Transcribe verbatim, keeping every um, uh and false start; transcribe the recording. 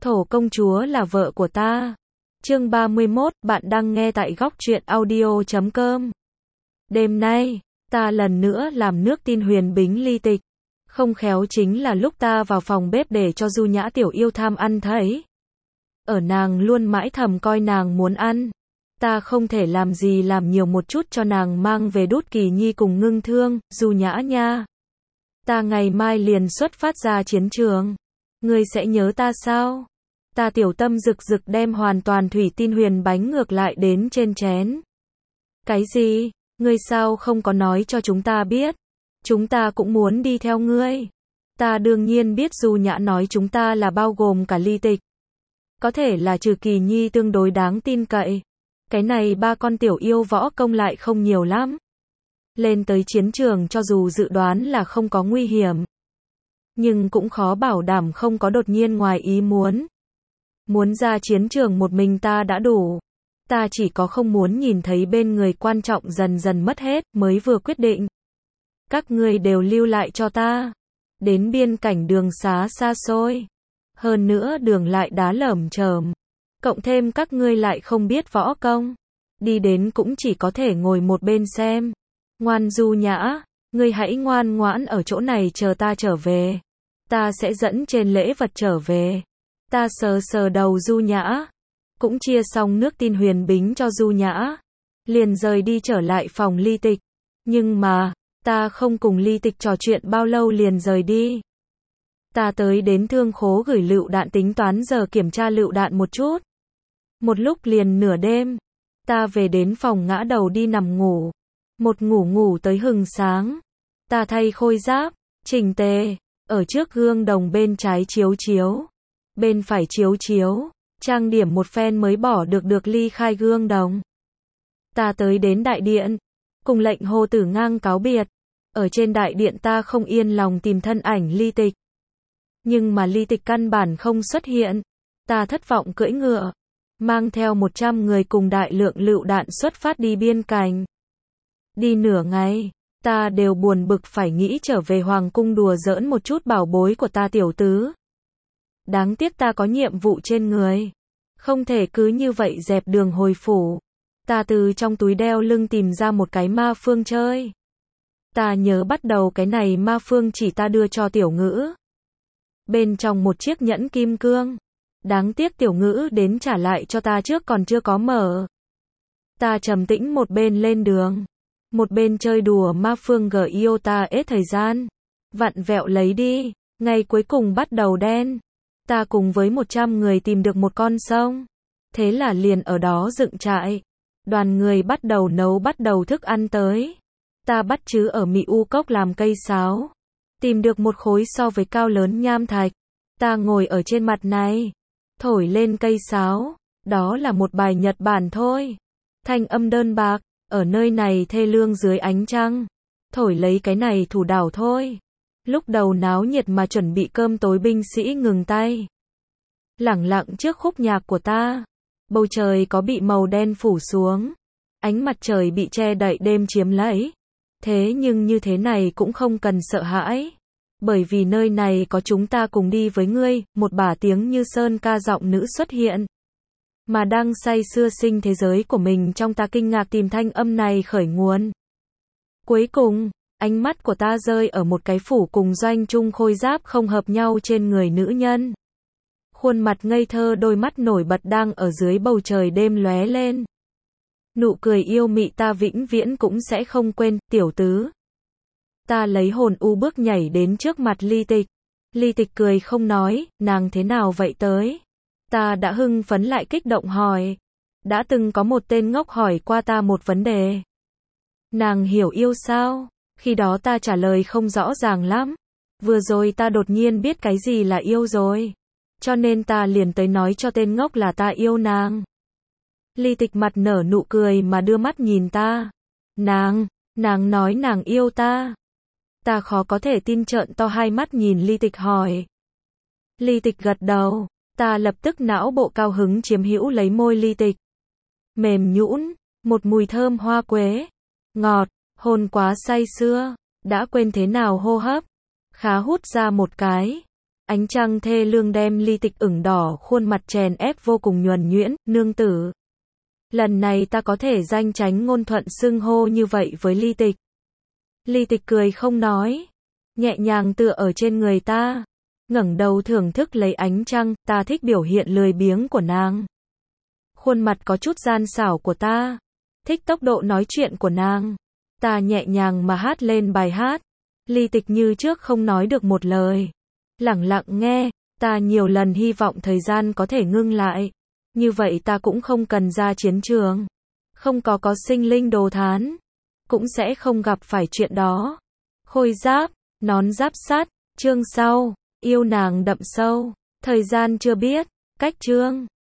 Thổ công chúa là vợ của ta. Chương ba mươi mốt, bạn đang nghe tại góc truyện audio chấm com. Đêm nay, ta lần nữa làm nước tin huyền bính ly tịch. Không khéo chính là lúc ta vào phòng bếp để cho Du Nhã tiểu yêu tham ăn thấy. Ở nàng luôn mãi thầm coi nàng muốn ăn. Ta không thể làm gì làm nhiều một chút cho nàng mang về đút Kỳ Nhi cùng Ngưng Thương, Du Nhã nha. Ta ngày mai liền xuất phát ra chiến trường. Ngươi sẽ nhớ ta sao? Ta tiểu tâm rực rực đem hoàn toàn thủy tin huyền bánh ngược lại đến trên chén. Cái gì? Ngươi sao không có nói cho chúng ta biết? Chúng ta cũng muốn đi theo ngươi. Ta đương nhiên biết Du Nhã nói chúng ta là bao gồm cả ly tịch. Có thể là trừ Kỳ Nhi tương đối đáng tin cậy. Cái này ba con tiểu yêu võ công lại không nhiều lắm. Lên tới chiến trường cho dù dự đoán là không có nguy hiểm. Nhưng cũng khó bảo đảm không có đột nhiên ngoài ý muốn. Muốn ra chiến trường một mình ta đã đủ. Ta chỉ có không muốn nhìn thấy bên người quan trọng dần dần mất hết mới vừa quyết định. Các ngươi đều lưu lại cho ta. Đến biên cảnh đường xá xa xôi. Hơn nữa đường lại đá lởm chởm. Cộng thêm các ngươi lại không biết võ công. Đi đến cũng chỉ có thể ngồi một bên xem. Ngoan Du Nhã, ngươi hãy ngoan ngoãn ở chỗ này chờ ta trở về. Ta sẽ dẫn trên lễ vật trở về. Ta sờ sờ đầu Du Nhã. Cũng chia xong nước tin huyền bính cho Du Nhã. Liền rời đi trở lại phòng ly tịch. Nhưng mà, ta không cùng ly tịch trò chuyện bao lâu liền rời đi. Ta tới đến thương khố gửi lựu đạn tính toán giờ kiểm tra lựu đạn một chút. Một lúc liền nửa đêm. Ta về đến phòng ngã đầu đi nằm ngủ. Một ngủ ngủ tới hừng sáng. Ta thay khôi giáp, chỉnh tề, ở trước gương đồng bên trái chiếu chiếu. Bên phải chiếu chiếu, trang điểm một phen mới bỏ được được ly khai gương đồng. Ta tới đến đại điện, cùng lệnh Hồ Tử Ngang cáo biệt. Ở trên đại điện ta không yên lòng tìm thân ảnh ly tịch. Nhưng mà ly tịch căn bản không xuất hiện. Ta thất vọng cưỡi ngựa, mang theo một trăm người cùng đại lượng lựu đạn xuất phát đi biên cảnh. Đi nửa ngày, ta đều buồn bực phải nghĩ trở về hoàng cung đùa giỡn một chút bảo bối của ta tiểu tứ. Đáng tiếc ta có nhiệm vụ trên người. Không thể cứ như vậy dẹp đường hồi phủ. Ta từ trong túi đeo lưng tìm ra một cái ma phương chơi. Ta nhớ bắt đầu cái này ma phương chỉ ta đưa cho tiểu ngữ. Bên trong một chiếc nhẫn kim cương. Đáng tiếc tiểu ngữ đến trả lại cho ta trước còn chưa có mở. Ta trầm tĩnh một bên lên đường. Một bên chơi đùa ma phương gờ yêu ta ế thời gian. Vặn vẹo lấy đi. Ngày cuối cùng bắt đầu đen. Ta cùng với một trăm người tìm được một con sông. Thế là liền ở đó dựng trại. Đoàn người bắt đầu nấu bắt đầu thức ăn tới. Ta bắt chứ ở Mị U Cốc làm cây sáo. Tìm được một khối so với cao lớn nham thạch. Ta ngồi ở trên mặt này. Thổi lên cây sáo. Đó là một bài Nhật Bản thôi. Thanh âm đơn bạc. Ở nơi này thê lương dưới ánh trăng. Thổi lấy cái này thủ đảo thôi. Lúc đầu náo nhiệt mà chuẩn bị cơm tối binh sĩ ngừng tay. Lẳng lặng trước khúc nhạc của ta. Bầu trời có bị màu đen phủ xuống. Ánh mặt trời bị che đậy đêm chiếm lấy. Thế nhưng như thế này cũng không cần sợ hãi. Bởi vì nơi này có chúng ta cùng đi với ngươi. Một bả tiếng như sơn ca giọng nữ xuất hiện. Mà đang say sưa sinh thế giới của mình trong ta kinh ngạc tìm thanh âm này khởi nguồn. Cuối cùng, ánh mắt của ta rơi ở một cái phủ cùng doanh trung khôi giáp không hợp nhau trên người nữ nhân. Khuôn mặt ngây thơ đôi mắt nổi bật đang ở dưới bầu trời đêm lóe lên. Nụ cười yêu mị ta vĩnh viễn cũng sẽ không quên, tiểu tứ. Ta lấy hồn u bước nhảy đến trước mặt ly tịch. Ly tịch cười không nói, nàng thế nào vậy tới? Ta đã hưng phấn lại kích động hỏi. Đã từng có một tên ngốc hỏi qua ta một vấn đề. Nàng hiểu yêu sao? Khi đó ta trả lời không rõ ràng lắm. Vừa rồi ta đột nhiên biết cái gì là yêu rồi. Cho nên ta liền tới nói cho tên ngốc là ta yêu nàng. Ly tịch mặt nở nụ cười mà đưa mắt nhìn ta. Nàng, nàng nói nàng yêu ta. Ta khó có thể tin trợn to hai mắt nhìn ly tịch hỏi. Ly tịch gật đầu. Ta lập tức não bộ cao hứng chiếm hữu lấy môi ly tịch. Mềm nhũn, một mùi thơm hoa quế. Ngọt, hôn quá say sưa. Đã quên thế nào hô hấp. Khá hút ra một cái. Ánh trăng thê lương đem Ly Tịch ửng đỏ khuôn mặt chèn ép vô cùng nhuần nhuyễn, nương tử. Lần này ta có thể danh tránh ngôn thuận xưng hô như vậy với Ly Tịch. Ly Tịch cười không nói, nhẹ nhàng tựa ở trên người ta, ngẩng đầu thưởng thức lấy ánh trăng, ta thích biểu hiện lười biếng của nàng. Khuôn mặt có chút gian xảo của ta, thích tốc độ nói chuyện của nàng. Ta nhẹ nhàng mà hát lên bài hát. Ly Tịch như trước không nói được một lời, lẳng lặng nghe. Ta nhiều lần hy vọng thời gian có thể ngưng lại, như vậy ta cũng không cần ra chiến trường, không có có sinh linh đồ thán, cũng sẽ không gặp phải chuyện đó. Khôi giáp, nón giáp sắt, chương sau, yêu nàng đậm sâu, thời gian chưa biết, cách chương.